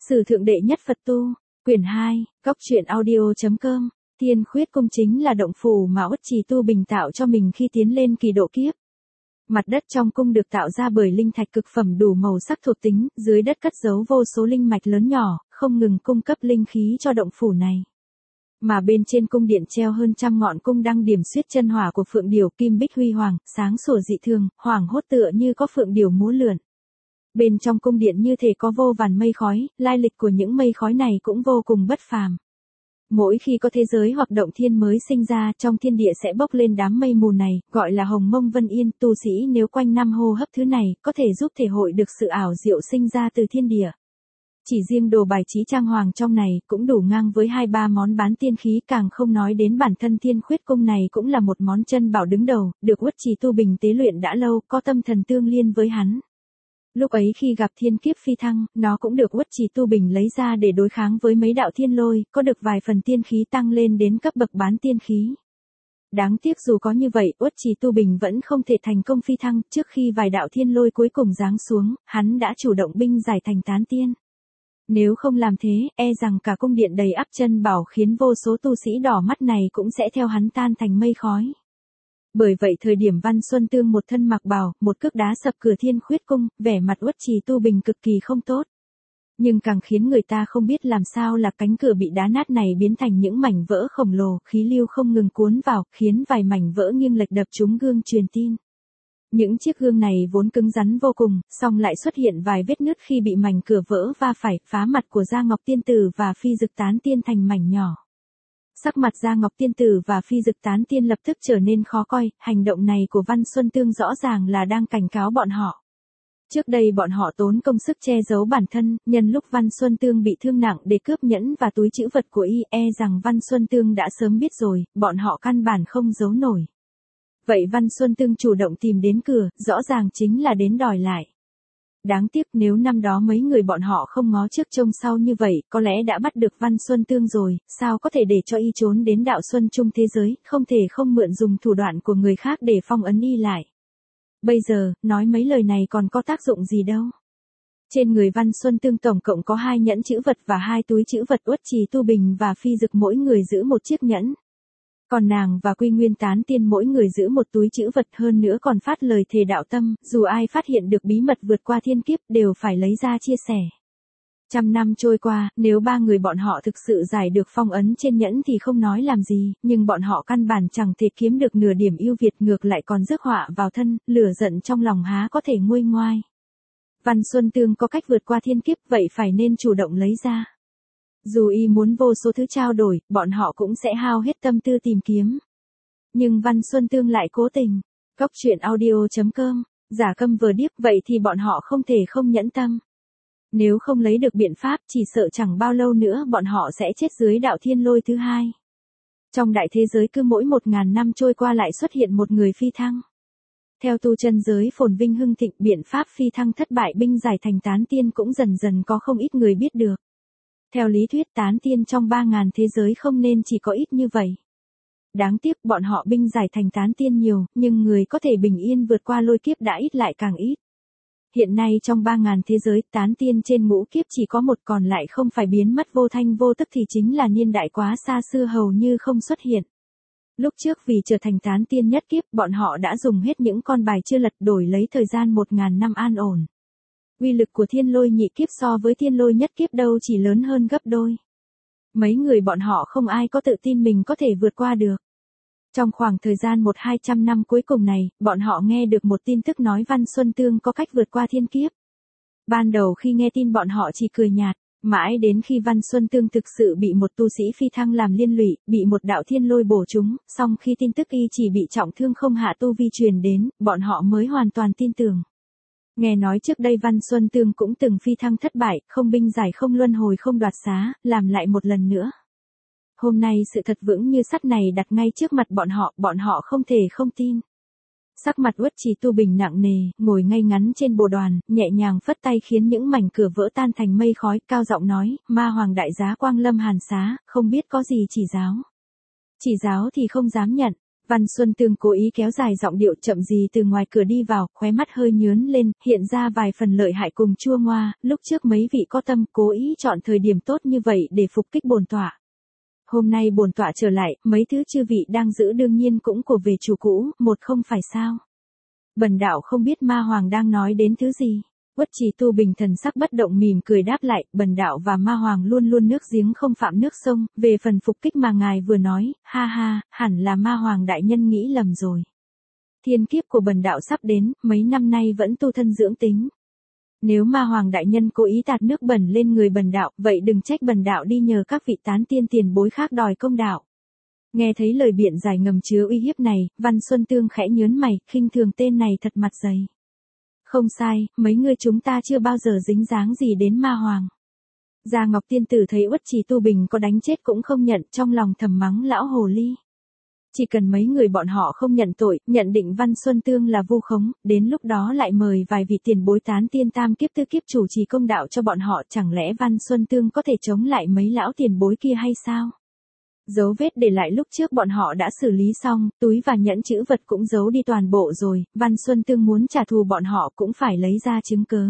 Sử thượng đệ nhất Phật tu, quyển 2, góc truyện audio.com, Thiên Khuyết Cung chính là động phủ mà Uất Trì Tu Bình tạo cho mình khi tiến lên kỳ độ kiếp. Mặt đất trong cung được tạo ra bởi linh thạch cực phẩm đủ màu sắc thuộc tính, dưới đất cất giấu vô số linh mạch lớn nhỏ, không ngừng cung cấp linh khí cho động phủ này. Mà bên trên cung điện treo hơn trăm ngọn cung đăng điểm xuyết chân hỏa của phượng điểu kim bích huy hoàng, sáng sủa dị thường, hoàng hốt tựa như có phượng điểu múa lượn. Bên trong cung điện như thể có vô vàn mây khói, lai lịch của những mây khói này cũng vô cùng bất phàm. Mỗi khi có thế giới hoặc động thiên mới sinh ra, trong thiên địa sẽ bốc lên đám mây mù này, gọi là hồng mông vân yên. Tu sĩ nếu quanh năm hô hấp thứ này, có thể giúp thể hội được sự ảo diệu sinh ra từ thiên địa. Chỉ riêng đồ bài trí trang hoàng trong này cũng đủ ngang với 2-3 món bán tiên khí, càng không nói đến bản thân Thiên Khuyết Cung này cũng là một món chân bảo đứng đầu, được Uất Trì Tu Bình tế luyện đã lâu, có tâm thần tương liên với hắn. Lúc ấy khi gặp thiên kiếp phi thăng, nó cũng được Uất Trì Tu Bình lấy ra để đối kháng với mấy đạo thiên lôi, có được vài phần tiên khí tăng lên đến cấp bậc bán tiên khí. Đáng tiếc dù có như vậy, Uất Trì Tu Bình vẫn không thể thành công phi thăng, trước khi vài đạo thiên lôi cuối cùng giáng xuống, hắn đã chủ động binh giải thành tán tiên. Nếu không làm thế, e rằng cả cung điện đầy ắp chân bảo khiến vô số tu sĩ đỏ mắt này cũng sẽ theo hắn tan thành mây khói. Bởi vậy thời điểm Văn Xuân Tương một thân mặc bào, một cước đá sập cửa Thiên Khuyết Cung, vẻ mặt Uất Trì Tu Bình cực kỳ không tốt. Nhưng càng khiến người ta không biết làm sao là cánh cửa bị đá nát này biến thành những mảnh vỡ khổng lồ, khí lưu không ngừng cuốn vào, khiến vài mảnh vỡ nghiêng lệch đập trúng gương truyền tin. Những chiếc gương này vốn cứng rắn vô cùng, song lại xuất hiện vài vết nứt khi bị mảnh cửa vỡ va phải, phá mặt của Gia Ngọc Tiên Tử và Phi Dực Tán Tiên thành mảnh nhỏ. Sắc mặt Gia Ngọc Tiên Tử và Phi Dực Tán Tiên lập tức trở nên khó coi, hành động này của Văn Xuân Tương rõ ràng là đang cảnh cáo bọn họ. Trước đây bọn họ tốn công sức che giấu bản thân, nhân lúc Văn Xuân Tương bị thương nặng để cướp nhẫn và túi trữ vật của y, e rằng Văn Xuân Tương đã sớm biết rồi, bọn họ căn bản không giấu nổi. Vậy Văn Xuân Tương chủ động tìm đến cửa, rõ ràng chính là đến đòi lại. Đáng tiếc nếu năm đó mấy người bọn họ không ngó trước trông sau như vậy, có lẽ đã bắt được Văn Xuân Tương rồi, sao có thể để cho y trốn đến đạo Xuân Trung thế giới, không thể không mượn dùng thủ đoạn của người khác để phong ấn y lại. Bây giờ, nói mấy lời này còn có tác dụng gì đâu. Trên người Văn Xuân Tương tổng cộng có 2 nhẫn trữ vật và 2 túi trữ vật. Uất Trì Tu Bình và Phi Dực mỗi người giữ một chiếc nhẫn. Còn nàng và Quy Nguyên Tán Tiên mỗi người giữ một túi trữ vật, hơn nữa còn phát lời thề đạo tâm, dù ai phát hiện được bí mật vượt qua thiên kiếp đều phải lấy ra chia sẻ. Trăm năm trôi qua, nếu 3 người bọn họ thực sự giải được phong ấn trên nhẫn thì không nói làm gì, nhưng bọn họ căn bản chẳng thể kiếm được nửa điểm ưu việt, ngược lại còn rước họa vào thân, lửa giận trong lòng há có thể nguôi ngoai. Văn Xuân Tương có cách vượt qua thiên kiếp, vậy phải nên chủ động lấy ra. Dù y muốn vô số thứ trao đổi, bọn họ cũng sẽ hao hết tâm tư tìm kiếm. Nhưng Văn Xuân Tương lại cố tình. Góc truyện audio.com, giả câm vờ điếc, vậy thì bọn họ không thể không nhẫn tâm. Nếu không lấy được biện pháp, chỉ sợ chẳng bao lâu nữa bọn họ sẽ chết dưới đạo thiên lôi thứ 2. Trong đại thế giới cứ mỗi 1000 năm trôi qua lại xuất hiện một người phi thăng. Theo tu chân giới phồn vinh hưng thịnh, biện pháp phi thăng thất bại binh giải thành tán tiên cũng dần dần có không ít người biết được. Theo lý thuyết tán tiên trong 3000 thế giới không nên chỉ có ít như vậy. Đáng tiếc bọn họ binh giải thành tán tiên nhiều, nhưng người có thể bình yên vượt qua lôi kiếp đã ít lại càng ít. Hiện nay trong 3000 thế giới, tán tiên trên ngũ kiếp chỉ có một, còn lại không phải biến mất vô thanh vô tức thì chính là niên đại quá xa xưa hầu như không xuất hiện. Lúc trước vì trở thành tán tiên nhất kiếp, bọn họ đã dùng hết những con bài chưa lật đổi lấy thời gian 1000 năm an ổn. Uy lực của thiên lôi nhị kiếp so với thiên lôi nhất kiếp đâu chỉ lớn hơn gấp đôi. Mấy người bọn họ không ai có tự tin mình có thể vượt qua được. Trong khoảng thời gian 100-200 năm cuối cùng này, bọn họ nghe được một tin tức nói Văn Xuân Tương có cách vượt qua thiên kiếp. Ban đầu khi nghe tin bọn họ chỉ cười nhạt, mãi đến khi Văn Xuân Tương thực sự bị một tu sĩ phi thăng làm liên lụy, bị một đạo thiên lôi bổ trúng, song khi tin tức y chỉ bị trọng thương không hạ tu vi truyền đến, bọn họ mới hoàn toàn tin tưởng. Nghe nói trước đây Văn Xuân Tương cũng từng phi thăng thất bại, không binh giải không luân hồi không đoạt xá, làm lại một lần nữa. Hôm nay sự thật vững như sắt này đặt ngay trước mặt bọn họ không thể không tin. Sắc mặt Uất Trì Tu Bình nặng nề, ngồi ngay ngắn trên bồ đoàn, nhẹ nhàng phất tay khiến những mảnh cửa vỡ tan thành mây khói, cao giọng nói, Ma Hoàng đại giá quang lâm hàn xá, không biết có gì chỉ giáo. Chỉ giáo thì không dám nhận. Văn Xuân Tương cố ý kéo dài giọng điệu chậm gì từ ngoài cửa đi vào, khóe mắt hơi nhướn lên, hiện ra vài phần lợi hại cùng chua ngoa, lúc trước mấy vị có tâm cố ý chọn thời điểm tốt như vậy để phục kích bổn tọa. Hôm nay bổn tọa trở lại, mấy thứ chư vị đang giữ đương nhiên cũng của về chủ cũ, một không phải sao. Bần đạo không biết ma hoàng đang nói đến thứ gì. Uất Trì Tu Bình thần sắc bất động mỉm cười đáp lại, bần đạo và ma hoàng luôn luôn nước giếng không phạm nước sông, về phần phục kích mà ngài vừa nói, ha ha, hẳn là ma hoàng đại nhân nghĩ lầm rồi. Thiên kiếp của bần đạo sắp đến, mấy năm nay vẫn tu thân dưỡng tính. Nếu ma hoàng đại nhân cố ý tạt nước bẩn lên người bần đạo, vậy đừng trách bần đạo đi nhờ các vị tán tiên tiền bối khác đòi công đạo. Nghe thấy lời biện giải ngầm chứa uy hiếp này, Văn Xuân Tương khẽ nhớn mày, khinh thường tên này thật mặt dày. Không sai, mấy người chúng ta chưa bao giờ dính dáng gì đến ma hoàng. Gia Ngọc Tiên Tử thấy Uất Trì Tu Bình có đánh chết cũng không nhận, trong lòng thầm mắng lão hồ ly. Chỉ cần mấy người bọn họ không nhận tội, nhận định Văn Xuân Tương là vu khống, đến lúc đó lại mời vài vị tiền bối tán tiên tam kiếp tư kiếp chủ trì công đạo cho bọn họ, chẳng lẽ Văn Xuân Tương có thể chống lại mấy lão tiền bối kia hay sao? Dấu vết để lại lúc trước bọn họ đã xử lý xong, túi và nhẫn chữ vật cũng giấu đi toàn bộ rồi, Văn Xuân Tương muốn trả thù bọn họ cũng phải lấy ra chứng cớ.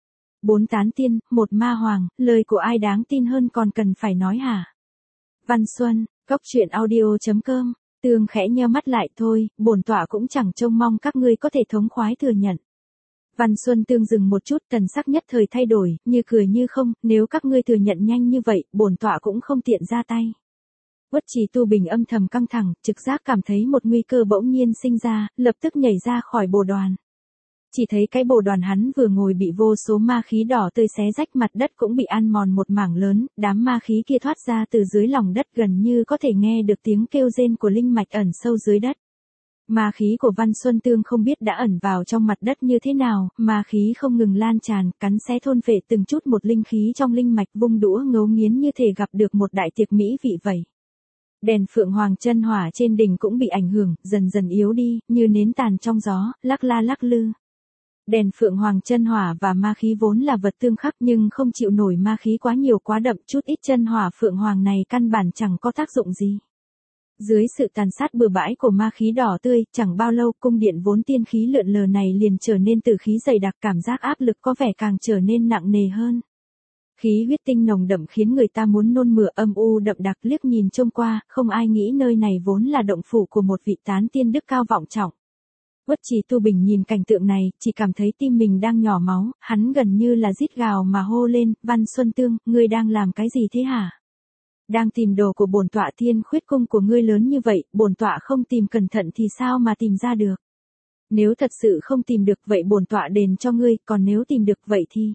4 tán tiên, 1 ma hoàng, lời của ai đáng tin hơn còn cần phải nói hả? Văn Xuân, Cốc Truyện Audio.com, Tương khẽ nheo mắt lại thôi, bổn tọa cũng chẳng trông mong các ngươi có thể thống khoái thừa nhận. Văn Xuân Tương dừng một chút, thần sắc nhất thời thay đổi, như cười như không, nếu các ngươi thừa nhận nhanh như vậy, bổn tọa cũng không tiện ra tay. Uất Trì Tu Bình âm thầm căng thẳng, trực giác cảm thấy một nguy cơ bỗng nhiên sinh ra, lập tức nhảy ra khỏi bồ đoàn. Chỉ thấy cái bồ đoàn hắn vừa ngồi bị vô số ma khí đỏ tươi xé rách, mặt đất cũng bị ăn mòn một mảng lớn, đám ma khí kia thoát ra từ dưới lòng đất gần như có thể nghe được tiếng kêu rên của linh mạch ẩn sâu dưới đất. Ma khí của Văn Xuân Tương không biết đã ẩn vào trong mặt đất như thế nào, ma khí không ngừng lan tràn, cắn xé thôn phệ từng chút một linh khí trong linh mạch, vung đũa ngấu nghiến như thể gặp được một đại tiệc mỹ vị vậy. Đèn Phượng Hoàng chân hỏa trên đỉnh cũng bị ảnh hưởng, dần dần yếu đi, như nến tàn trong gió, lắc la lắc lư. Đèn Phượng Hoàng chân hỏa và ma khí vốn là vật tương khắc nhưng không chịu nổi ma khí quá nhiều quá đậm, chút ít chân hỏa Phượng Hoàng này căn bản chẳng có tác dụng gì. Dưới sự tàn sát bừa bãi của ma khí đỏ tươi, chẳng bao lâu cung điện vốn tiên khí lượn lờ này liền trở nên tử khí dày đặc, cảm giác áp lực có vẻ càng trở nên nặng nề hơn. Khí huyết tinh nồng đậm khiến người ta muốn nôn mửa, âm u đậm đặc, liếc nhìn trông qua, không ai nghĩ nơi này vốn là động phủ của một vị tán tiên đức cao vọng trọng. Uất Trì Tu Bình nhìn cảnh tượng này, chỉ cảm thấy tim mình đang nhỏ máu, hắn gần như là rít gào mà hô lên, Văn Xuân Tương, ngươi đang làm cái gì thế hả? Đang tìm đồ của bổn tọa, Thiên Khuyết cung của ngươi lớn như vậy, bổn tọa không tìm cẩn thận thì sao mà tìm ra được? Nếu thật sự không tìm được vậy bổn tọa đền cho ngươi, còn nếu tìm được vậy thì...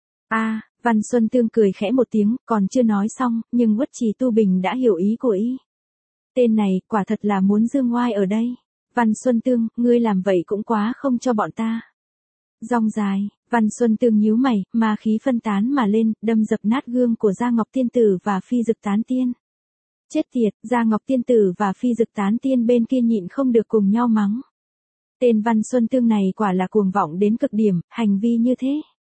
Văn Xuân Tương cười khẽ một tiếng, còn chưa nói xong, nhưng Uất Trì Tu Bình đã hiểu ý của y. Tên này, quả thật là muốn dương oai ở đây. Văn Xuân Tương, ngươi làm vậy cũng quá không cho bọn ta. Rong dài, Văn Xuân Tương nhíu mày, ma khí phân tán mà lên, đâm dập nát gương của Gia Ngọc Tiên Tử và Phi Dực Tán Tiên. Chết tiệt, Gia Ngọc Tiên Tử và Phi Dực Tán Tiên bên kia nhịn không được cùng nhau mắng. Tên Văn Xuân Tương này quả là cuồng vọng đến cực điểm, hành vi như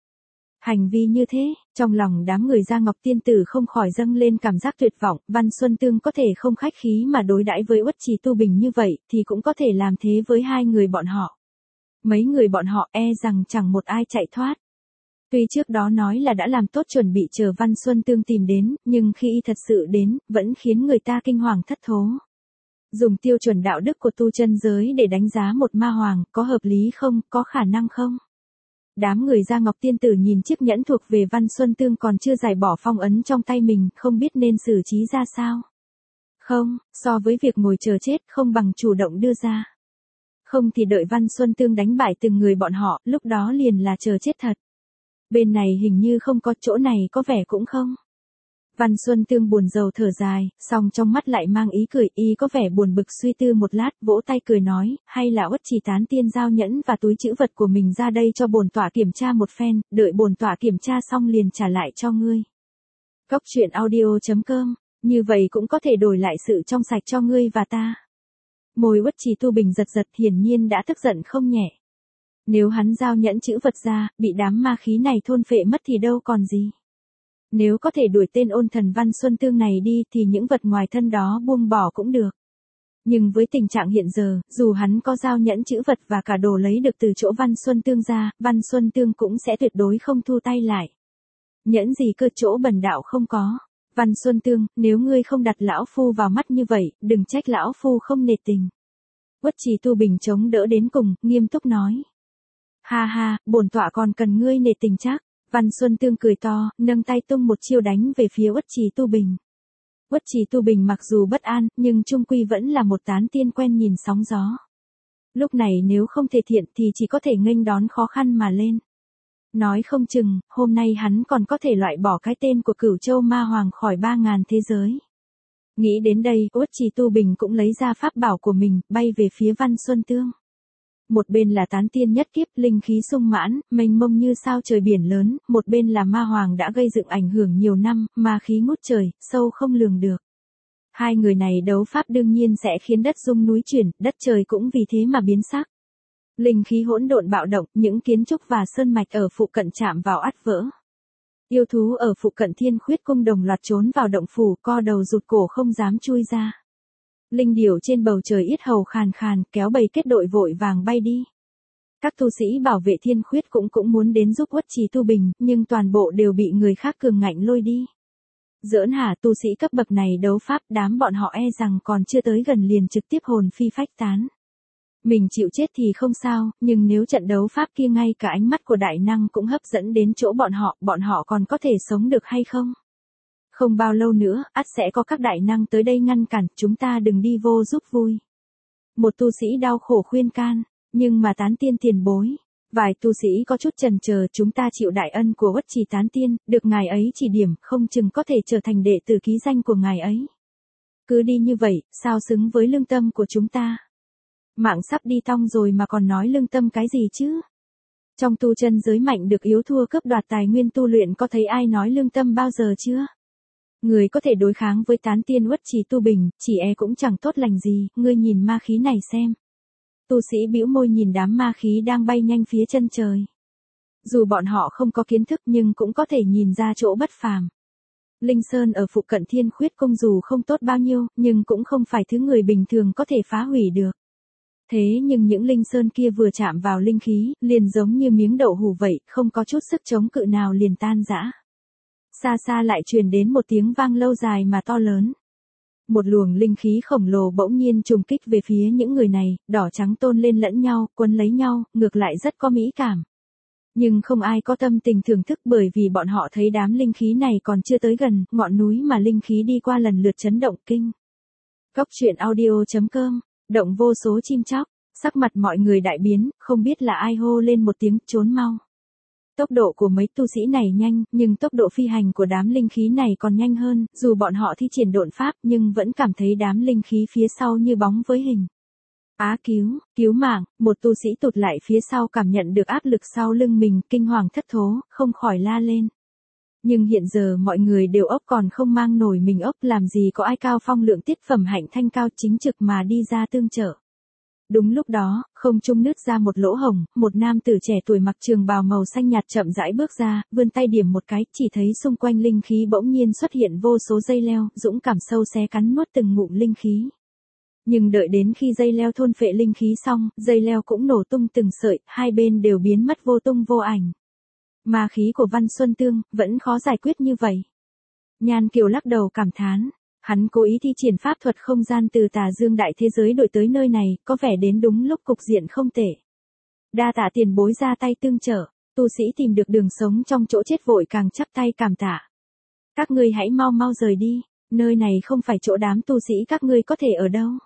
thế, trong lòng đám người Gia Ngọc Tiên Tử không khỏi dâng lên cảm giác tuyệt vọng, Văn Xuân Tương có thể không khách khí mà đối đãi với Uất Trì Tu Bình như vậy, thì cũng có thể làm thế với hai người bọn họ. Mấy người bọn họ e rằng chẳng một ai chạy thoát. Tuy trước đó nói là đã làm tốt chuẩn bị chờ Văn Xuân Tương tìm đến, nhưng khi y thật sự đến, vẫn khiến người ta kinh hoàng thất thố. Dùng tiêu chuẩn đạo đức của tu chân giới để đánh giá một ma hoàng, có hợp lý không, có khả năng không? Đám người Gia Ngọc Tiên Tử nhìn chiếc nhẫn thuộc về Văn Xuân Tương còn chưa giải bỏ phong ấn trong tay mình, không biết nên xử trí ra sao. Không, so với việc ngồi chờ chết, không bằng chủ động đưa ra. Không thì đợi Văn Xuân Tương đánh bại từng người bọn họ, lúc đó liền là chờ chết thật. Bên này hình như không có, chỗ này có vẻ cũng không. Văn Xuân Tương buồn rầu thở dài, song trong mắt lại mang ý cười, y có vẻ buồn bực suy tư một lát, vỗ tay cười nói, hay là Uất Trì Tán Tiên giao nhẫn và túi trữ vật của mình ra đây cho bổn tọa kiểm tra một phen, đợi bổn tọa kiểm tra xong liền trả lại cho ngươi. Cốc Truyện Audio.com, như vậy cũng có thể đổi lại sự trong sạch cho ngươi và ta. Môi Uất Trì Tu Bình giật giật, hiển nhiên đã tức giận không nhẹ. Nếu hắn giao nhẫn trữ vật ra, bị đám ma khí này thôn phệ mất thì đâu còn gì. Nếu có thể đuổi tên ôn thần Văn Xuân Tương này đi thì những vật ngoài thân đó buông bỏ cũng được. Nhưng với tình trạng hiện giờ, dù hắn có giao nhẫn chữ vật và cả đồ lấy được từ chỗ Văn Xuân Tương ra, Văn Xuân Tương cũng sẽ tuyệt đối không thu tay lại. Nhẫn gì cơ, chỗ bần đạo không có. Văn Xuân Tương, nếu ngươi không đặt lão phu vào mắt như vậy, đừng trách lão phu không nể tình. Uất Trì Tu Bình chống đỡ đến cùng, nghiêm túc nói. Ha ha, bổn tọa còn cần ngươi nể tình chắc. Văn Xuân Tương cười to, nâng tay tung một chiêu đánh về phía Uất Trì Tu Bình. Uất Trì Tu Bình mặc dù bất an, nhưng chung quy vẫn là một tán tiên quen nhìn sóng gió. Lúc này nếu không thể thiện thì chỉ có thể nghênh đón khó khăn mà lên. Nói không chừng, hôm nay hắn còn có thể loại bỏ cái tên của Cửu Châu Ma Hoàng khỏi 3.000 thế giới. Nghĩ đến đây, Uất Trì Tu Bình cũng lấy ra pháp bảo của mình, bay về phía Văn Xuân Tương. Một bên là tán tiên nhất kiếp, linh khí sung mãn, mênh mông như sao trời biển lớn, một bên là ma hoàng đã gây dựng ảnh hưởng nhiều năm, ma khí ngút trời, sâu không lường được. Hai người này đấu pháp đương nhiên sẽ khiến đất rung núi chuyển, đất trời cũng vì thế mà biến sắc. Linh khí hỗn độn bạo động, những kiến trúc và sơn mạch ở phụ cận chạm vào ắt vỡ. Yêu thú ở phụ cận Thiên Khuyết Cung đồng loạt trốn vào động phủ, co đầu rụt cổ không dám chui ra. Linh điểu trên bầu trời yết hầu khàn khàn, kéo bầy kết đội vội vàng bay đi. Các tu sĩ bảo vệ Thiên Khuyết cũng muốn đến giúp Uất Trì Tu Bình, nhưng toàn bộ đều bị người khác cường ngạnh lôi đi. Giỡn hả, tu sĩ cấp bậc này đấu pháp, đám bọn họ e rằng còn chưa tới gần liền trực tiếp hồn phi phách tán. Mình chịu chết thì không sao, nhưng nếu trận đấu pháp kia ngay cả ánh mắt của đại năng cũng hấp dẫn đến chỗ bọn họ còn có thể sống được hay không? Không bao lâu nữa, ắt sẽ có các đại năng tới đây ngăn cản, chúng ta đừng đi vô giúp vui. Một tu sĩ đau khổ khuyên can, nhưng mà tán tiên tiền bối. Vài tu sĩ có chút chần chờ, chúng ta chịu đại ân của Uất Trì tán tiên, được ngài ấy chỉ điểm, không chừng có thể trở thành đệ tử ký danh của ngài ấy. Cứ đi như vậy, sao xứng với lương tâm của chúng ta? Mạng sắp đi tong rồi mà còn nói lương tâm cái gì chứ? Trong tu chân giới mạnh được yếu thua cướp đoạt tài nguyên tu luyện, có thấy ai nói lương tâm bao giờ chưa? Người có thể đối kháng với tán tiên Uất Trì Tu Bình, chỉ e cũng chẳng tốt lành gì, ngươi nhìn ma khí này xem. Tu sĩ bĩu môi nhìn đám ma khí đang bay nhanh phía chân trời. Dù bọn họ không có kiến thức nhưng cũng có thể nhìn ra chỗ bất phàm. Linh Sơn ở phụ cận Thiên Khuyết Cung dù không tốt bao nhiêu, nhưng cũng không phải thứ người bình thường có thể phá hủy được. Thế nhưng những linh sơn kia vừa chạm vào linh khí, liền giống như miếng đậu hũ vậy, không có chút sức chống cự nào liền tan rã. Xa xa lại truyền đến một tiếng vang lâu dài mà to lớn. Một luồng linh khí khổng lồ bỗng nhiên trùng kích về phía những người này, đỏ trắng tôn lên lẫn nhau, quấn lấy nhau, ngược lại rất có mỹ cảm. Nhưng không ai có tâm tình thưởng thức bởi vì bọn họ thấy đám linh khí này còn chưa tới gần, ngọn núi mà linh khí đi qua lần lượt chấn động kinh. Góc truyện audio.com, động vô số chim chóc, sắc mặt mọi người đại biến, không biết là ai hô lên một tiếng trốn mau. Tốc độ của mấy tu sĩ này nhanh, nhưng tốc độ phi hành của đám linh khí này còn nhanh hơn, dù bọn họ thi triển độn pháp nhưng vẫn cảm thấy đám linh khí phía sau như bóng với hình. Á cứu mạng, một tu sĩ tụt lại phía sau cảm nhận được áp lực sau lưng mình, kinh hoàng thất thố, không khỏi la lên. Nhưng hiện giờ mọi người đều ốc còn không mang nổi mình ốc, làm gì có ai cao phong lượng tiết phẩm hạnh thanh cao chính trực mà đi ra tương trợ. Đúng lúc đó, không trung nứt ra một lỗ hổng, một nam tử trẻ tuổi mặc trường bào màu xanh nhạt chậm rãi bước ra, vươn tay điểm một cái, chỉ thấy xung quanh linh khí bỗng nhiên xuất hiện vô số dây leo, dũng cảm sâu xé cắn nuốt từng ngụm linh khí. Nhưng đợi đến khi dây leo thôn phệ linh khí xong, dây leo cũng nổ tung từng sợi, hai bên đều biến mất vô tung vô ảnh. Ma khí của Văn Xuân Tương vẫn khó giải quyết như vậy. Nhan Kiều lắc đầu cảm thán. Hắn cố ý thi triển pháp thuật không gian từ Tà Dương đại thế giới đổi tới nơi này, có vẻ đến đúng lúc cục diện không tệ. Đa tạ tiền bối ra tay tương trợ, tu sĩ tìm được đường sống trong chỗ chết vội càng chắp tay cảm tạ. Các ngươi hãy mau mau rời đi, nơi này không phải chỗ đám tu sĩ các ngươi có thể ở đâu.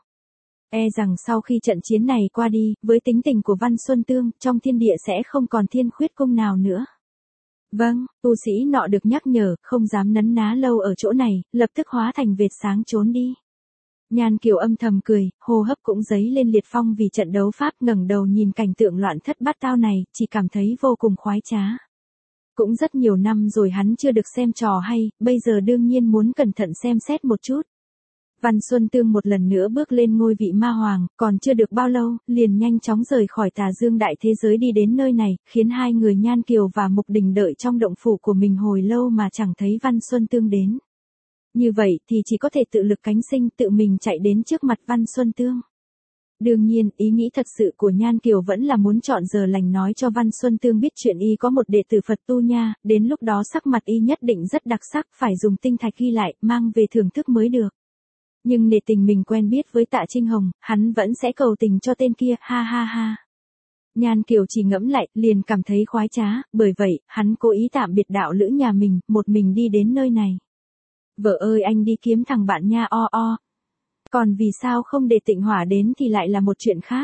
E rằng sau khi trận chiến này qua đi, với tính tình của Văn Xuân Tương, trong thiên địa sẽ không còn Thiên Khuyết Cung nào nữa. Vâng, tu sĩ nọ được nhắc nhở, không dám nấn ná lâu ở chỗ này, lập tức hóa thành vệt sáng trốn đi. Nhan Kiều âm thầm cười, hô hấp cũng dấy lên liệt phong vì trận đấu pháp, ngẩng đầu nhìn cảnh tượng loạn thất bát tao này, chỉ cảm thấy vô cùng khoái trá. Cũng rất nhiều năm rồi hắn chưa được xem trò hay, bây giờ đương nhiên muốn cẩn thận xem xét một chút. Văn Xuân Tương một lần nữa bước lên ngôi vị ma hoàng, còn chưa được bao lâu, liền nhanh chóng rời khỏi Tà Dương đại thế giới đi đến nơi này, khiến hai người Nhan Kiều và Mục Đình đợi trong động phủ của mình hồi lâu mà chẳng thấy Văn Xuân Tương đến. Như vậy thì chỉ có thể tự lực cánh sinh tự mình chạy đến trước mặt Văn Xuân Tương. Đương nhiên, ý nghĩ thật sự của Nhan Kiều vẫn là muốn chọn giờ lành nói cho Văn Xuân Tương biết chuyện y có một đệ tử Phật tu nha, đến lúc đó sắc mặt y nhất định rất đặc sắc, phải dùng tinh thạch ghi lại, mang về thưởng thức mới được. Nhưng nể tình mình quen biết với Tạ Trinh Hồng, hắn vẫn sẽ cầu tình cho tên kia, ha ha ha. Nhan Kiều chỉ ngẫm lại, liền cảm thấy khoái trá, bởi vậy, hắn cố ý tạm biệt đạo lữ nhà mình, một mình đi đến nơi này. Vợ ơi anh đi kiếm thằng bạn nha o. Còn vì sao không để Tịnh Hỏa đến thì lại là một chuyện khác.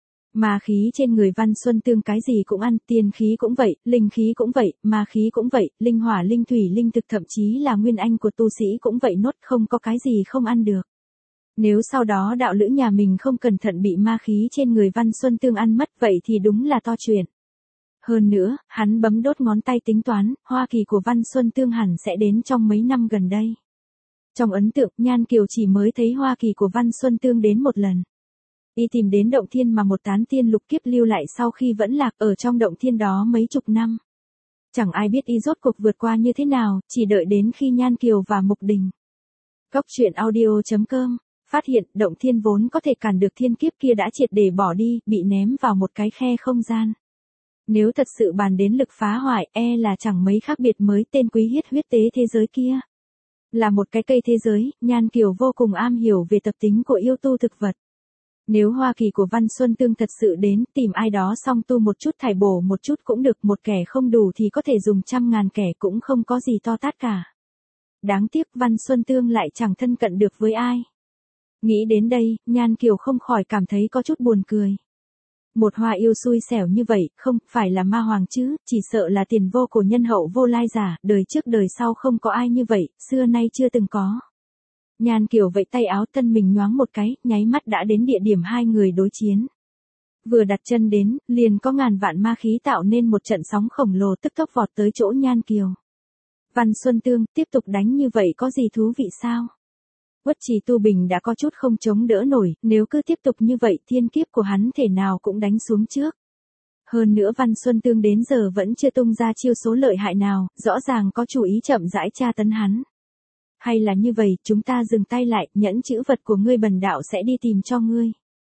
Ma khí trên người Văn Xuân Tương cái gì cũng ăn, tiên khí cũng vậy, linh khí cũng vậy, ma khí cũng vậy, linh hỏa linh thủy linh thực thậm chí là nguyên anh của tu sĩ cũng vậy nốt, không có cái gì không ăn được. Nếu sau đó đạo lữ nhà mình không cẩn thận bị ma khí trên người Văn Xuân Tương ăn mất vậy thì đúng là to chuyện. Hơn nữa, hắn bấm đốt ngón tay tính toán, Hoa Kỳ của Văn Xuân Tương hẳn sẽ đến trong mấy năm gần đây. Trong ấn tượng, Nhan Kiều chỉ mới thấy Hoa Kỳ của Văn Xuân Tương đến một lần. Y tìm đến động thiên mà một tán tiên lục kiếp lưu lại sau khi vẫn lạc ở trong động thiên đó mấy chục năm. Chẳng ai biết y rốt cuộc vượt qua như thế nào, chỉ đợi đến khi Nhan Kiều và Mục Đình. Góc truyện audio.com phát hiện động thiên vốn có thể cản được thiên kiếp kia đã triệt để bỏ đi, bị ném vào một cái khe không gian. Nếu thật sự bàn đến lực phá hoại, là chẳng mấy khác biệt mới tên quý hiết huyết tế thế giới kia. Là một cái cây thế giới, Nhan Kiều vô cùng am hiểu về tập tính của yêu tu thực vật. Nếu Hoa Kỳ của Văn Xuân Tương thật sự đến, tìm ai đó song tu một chút thải bổ một chút cũng được, một kẻ không đủ thì có thể dùng 100.000 kẻ cũng không có gì to tát cả. Đáng tiếc Văn Xuân Tương lại chẳng thân cận được với ai. Nghĩ đến đây, Nhan Kiều không khỏi cảm thấy có chút buồn cười. Một hoa yêu xui xẻo như vậy, không phải là ma hoàng chứ, chỉ sợ là tiền vô cổ nhân hậu vô lai giả, đời trước đời sau không có ai như vậy, xưa nay chưa từng có. Nhan Kiều vẫy tay áo, thân mình nhoáng một cái, nháy mắt đã đến địa điểm hai người đối chiến. Vừa đặt chân đến, liền có ngàn vạn ma khí tạo nên một trận sóng khổng lồ tức tốc vọt tới chỗ Nhan Kiều. Văn Xuân Tương, tiếp tục đánh như vậy có gì thú vị sao? Uất Trì Tu Bình đã có chút không chống đỡ nổi, nếu cứ tiếp tục như vậy thiên kiếp của hắn thể nào cũng đánh xuống trước. Hơn nữa Văn Xuân Tương đến giờ vẫn chưa tung ra chiêu số lợi hại nào, rõ ràng có chủ ý chậm rãi tra tấn hắn. Hay là như vậy, chúng ta dừng tay lại, nhẫn chữ vật của ngươi bần đạo sẽ đi tìm cho ngươi.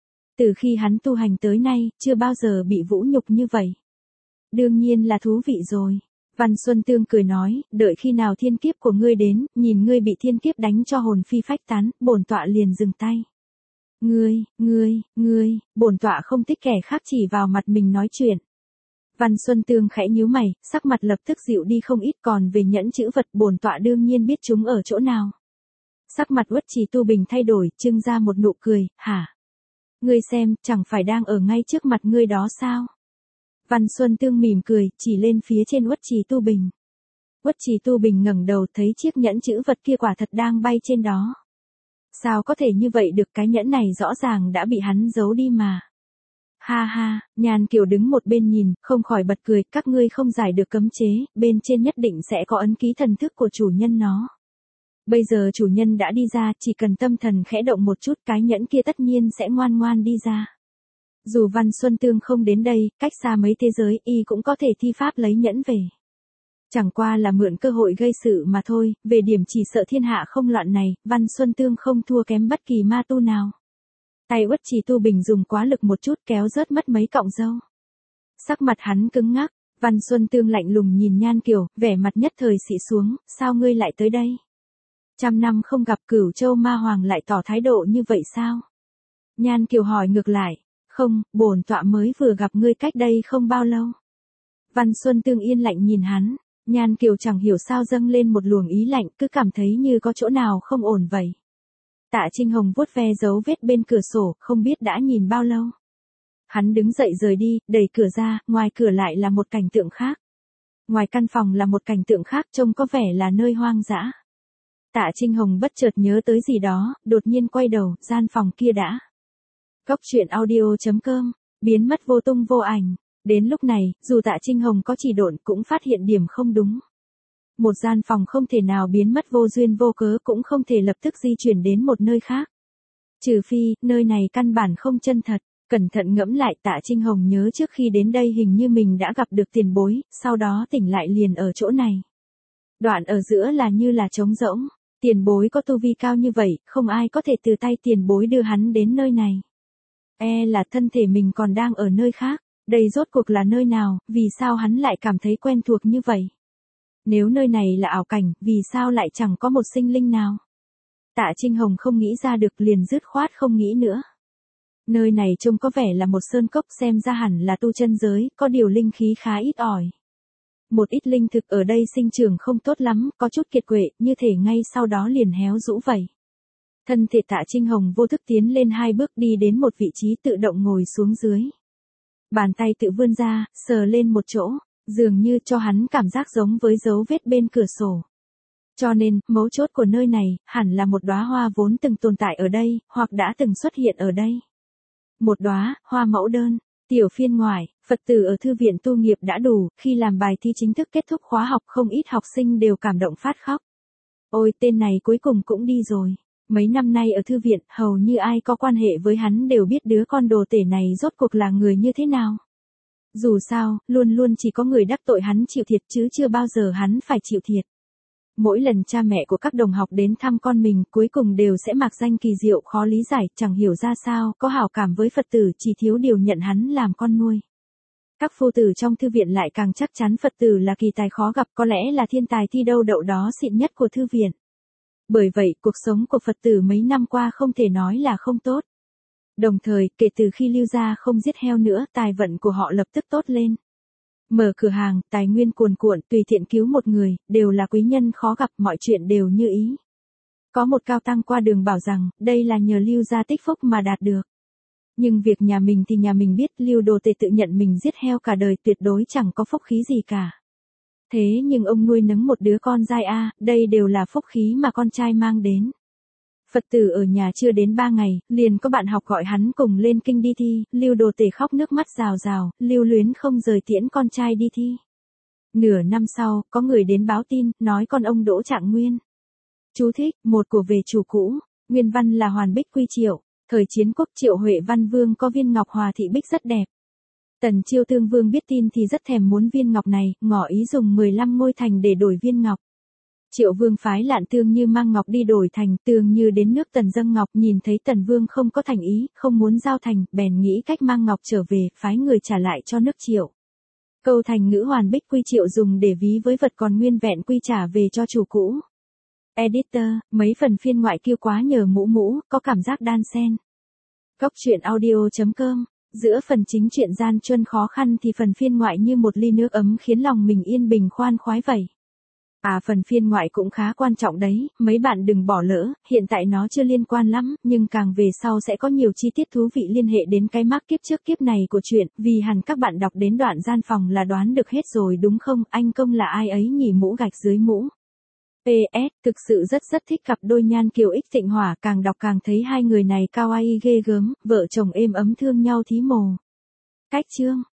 Từ khi hắn tu hành tới nay, chưa bao giờ bị vũ nhục như vậy. Đương nhiên là thú vị rồi. Văn Xuân Tương cười nói, đợi khi nào thiên kiếp của ngươi đến, nhìn ngươi bị thiên kiếp đánh cho hồn phi phách tán, bổn tọa liền dừng tay. Ngươi, bổn tọa không thích kẻ khác chỉ vào mặt mình nói chuyện. Văn Xuân Tương khẽ nhíu mày, sắc mặt lập tức dịu đi không ít, còn về nhẫn chữ vật bổn tọa đương nhiên biết chúng ở chỗ nào. Sắc mặt Uất Trì Tu Bình thay đổi, trưng ra một nụ cười, hả? Ngươi xem, chẳng phải đang ở ngay trước mặt ngươi đó sao? Văn Xuân Tương mỉm cười, chỉ lên phía trên Uất Trì Tu Bình. Uất Trì Tu Bình ngẩng đầu thấy chiếc nhẫn chữ vật kia quả thật đang bay trên đó. Sao có thể như vậy được, cái nhẫn này rõ ràng đã bị hắn giấu đi mà. Ha ha, Nhan Kiều đứng một bên nhìn, không khỏi bật cười, các ngươi không giải được cấm chế, bên trên nhất định sẽ có ấn ký thần thức của chủ nhân nó. Bây giờ chủ nhân đã đi ra, chỉ cần tâm thần khẽ động một chút cái nhẫn kia tất nhiên sẽ ngoan ngoan đi ra. Dù Văn Xuân Tương không đến đây, cách xa mấy thế giới, y cũng có thể thi pháp lấy nhẫn về. Chẳng qua là mượn cơ hội gây sự mà thôi, về điểm chỉ sợ thiên hạ không loạn này, Văn Xuân Tương không thua kém bất kỳ ma tu nào. Tay Uất Trì Tu Bình dùng quá lực một chút kéo rớt mất mấy cọng râu. Sắc mặt hắn cứng ngắc, Văn Xuân Tương lạnh lùng nhìn Nhan Kiều, vẻ mặt nhất thời xị xuống, sao ngươi lại tới đây? 100 năm không gặp Cửu Châu Ma Hoàng lại tỏ thái độ như vậy sao? Nhan Kiều hỏi ngược lại, không, bổn tọa mới vừa gặp ngươi cách đây không bao lâu. Văn Xuân Tương yên lạnh nhìn hắn, Nhan Kiều chẳng hiểu sao dâng lên một luồng ý lạnh, cứ cảm thấy như có chỗ nào không ổn vậy. Tạ Trinh Hồng vuốt ve dấu vết bên cửa sổ, không biết đã nhìn bao lâu. Hắn đứng dậy rời đi, đẩy cửa ra, ngoài cửa lại là một cảnh tượng khác. Ngoài căn phòng là một cảnh tượng khác, trông có vẻ là nơi hoang dã. Tạ Trinh Hồng bất chợt nhớ tới gì đó, đột nhiên quay đầu, gian phòng kia đã. Góc truyện audio.com, biến mất vô tung vô ảnh. Đến lúc này, dù Tạ Trinh Hồng có chỉ độn cũng phát hiện điểm không đúng. Một gian phòng không thể nào biến mất vô duyên vô cớ, cũng không thể lập tức di chuyển đến một nơi khác. Trừ phi, nơi này căn bản không chân thật. Cẩn thận ngẫm lại, Tạ Trinh Hồng nhớ trước khi đến đây hình như mình đã gặp được tiền bối, sau đó tỉnh lại liền ở chỗ này. Đoạn ở giữa là như là trống rỗng. Tiền bối có tu vi cao như vậy, không ai có thể từ tay tiền bối đưa hắn đến nơi này. E là thân thể mình còn đang ở nơi khác, đây rốt cuộc là nơi nào, vì sao hắn lại cảm thấy quen thuộc như vậy? Nếu nơi này là ảo cảnh, vì sao lại chẳng có một sinh linh nào? Tạ Trinh Hồng không nghĩ ra được liền dứt khoát không nghĩ nữa. Nơi này trông có vẻ là một sơn cốc, xem ra hẳn là tu chân giới, có điều linh khí khá ít ỏi. Một ít linh thực ở đây sinh trưởng không tốt lắm, có chút kiệt quệ, như thể ngay sau đó liền héo rũ vậy. Thân thể Tạ Trinh Hồng vô thức tiến lên 2 bước đi đến một vị trí tự động ngồi xuống dưới. Bàn tay tự vươn ra, sờ lên một chỗ, dường như cho hắn cảm giác giống với dấu vết bên cửa sổ. Cho nên, mấu chốt của nơi này, hẳn là một đóa hoa vốn từng tồn tại ở đây, hoặc đã từng xuất hiện ở đây. Một đóa hoa mẫu đơn. Tiểu phiên ngoại, Phật tử ở thư viện tu nghiệp đã đủ, khi làm bài thi chính thức kết thúc khóa học không ít học sinh đều cảm động phát khóc. Ôi tên này cuối cùng cũng đi rồi. Mấy năm nay ở thư viện, hầu như ai có quan hệ với hắn đều biết đứa con đồ tể này rốt cuộc là người như thế nào. Dù sao, luôn luôn chỉ có người đắc tội hắn chịu thiệt chứ chưa bao giờ hắn phải chịu thiệt. Mỗi lần cha mẹ của các đồng học đến thăm con mình cuối cùng đều sẽ mạc danh kỳ diệu khó lý giải, chẳng hiểu ra sao, có hảo cảm với Phật tử chỉ thiếu điều nhận hắn làm con nuôi. Các phu tử trong thư viện lại càng chắc chắn Phật tử là kỳ tài khó gặp, có lẽ là thiên tài thi đâu đậu đó xịn nhất của thư viện. Bởi vậy, cuộc sống của Phật tử mấy năm qua không thể nói là không tốt. Đồng thời, kể từ khi Lưu gia không giết heo nữa, tài vận của họ lập tức tốt lên. Mở cửa hàng, tài nguyên cuồn cuộn, tùy tiện cứu một người, đều là quý nhân khó gặp, mọi chuyện đều như ý. Có một cao tăng qua đường bảo rằng, đây là nhờ Lưu gia tích phúc mà đạt được. Nhưng việc nhà mình thì nhà mình biết, Lưu đồ tể tự nhận mình giết heo cả đời tuyệt đối chẳng có phúc khí gì cả. Thế nhưng ông nuôi nấng một đứa con dai đây đều là phúc khí mà con trai mang đến. Phật tử ở nhà chưa đến 3 ngày, liền có bạn học gọi hắn cùng lên kinh đi thi, Lưu đồ tể khóc nước mắt rào rào, lưu luyến không rời tiễn con trai đi thi. Nửa năm sau, có người đến báo tin, nói con ông đỗ trạng nguyên. Chú thích, một của về chủ cũ, nguyên văn là Hoàn Bích Quy Triệu, thời chiến quốc Triệu Huệ Văn Vương có viên ngọc hòa thị bích rất đẹp. Tần Chiêu Tương Vương biết tin thì rất thèm muốn viên ngọc này, ngỏ ý dùng 15 ngôi thành để đổi viên ngọc. Triệu Vương phái Lạn Tương Như mang ngọc đi đổi thành, Tương Như đến nước Tần dâng ngọc, nhìn thấy Tần Vương không có thành ý, không muốn giao thành, bèn nghĩ cách mang ngọc trở về, phái người trả lại cho nước Triệu. Câu thành ngữ Hoàn Bích Quy Triệu dùng để ví với vật còn nguyên vẹn quy trả về cho chủ cũ. Editor, mấy phần phiên ngoại kêu quá nhờ mũ, có cảm giác đan xen. Góc truyện audio.com. Giữa phần chính truyện gian truân khó khăn thì phần phiên ngoại như một ly nước ấm khiến lòng mình yên bình khoan khoái vậy. Phần phiên ngoại cũng khá quan trọng đấy, mấy bạn đừng bỏ lỡ, hiện tại nó chưa liên quan lắm, nhưng càng về sau sẽ có nhiều chi tiết thú vị liên hệ đến cái mác kiếp trước kiếp này của chuyện, vì hẳn các bạn đọc đến đoạn gian phòng là đoán được hết rồi đúng không, anh Công là ai ấy nhỉ, mũ gạch dưới mũ. PS, thực sự rất thích cặp đôi Nhan Kiều Ích Thịnh Hỏa, càng đọc càng thấy hai người này kawaii ghê gớm, vợ chồng êm ấm thương nhau thí mồ. Cách chương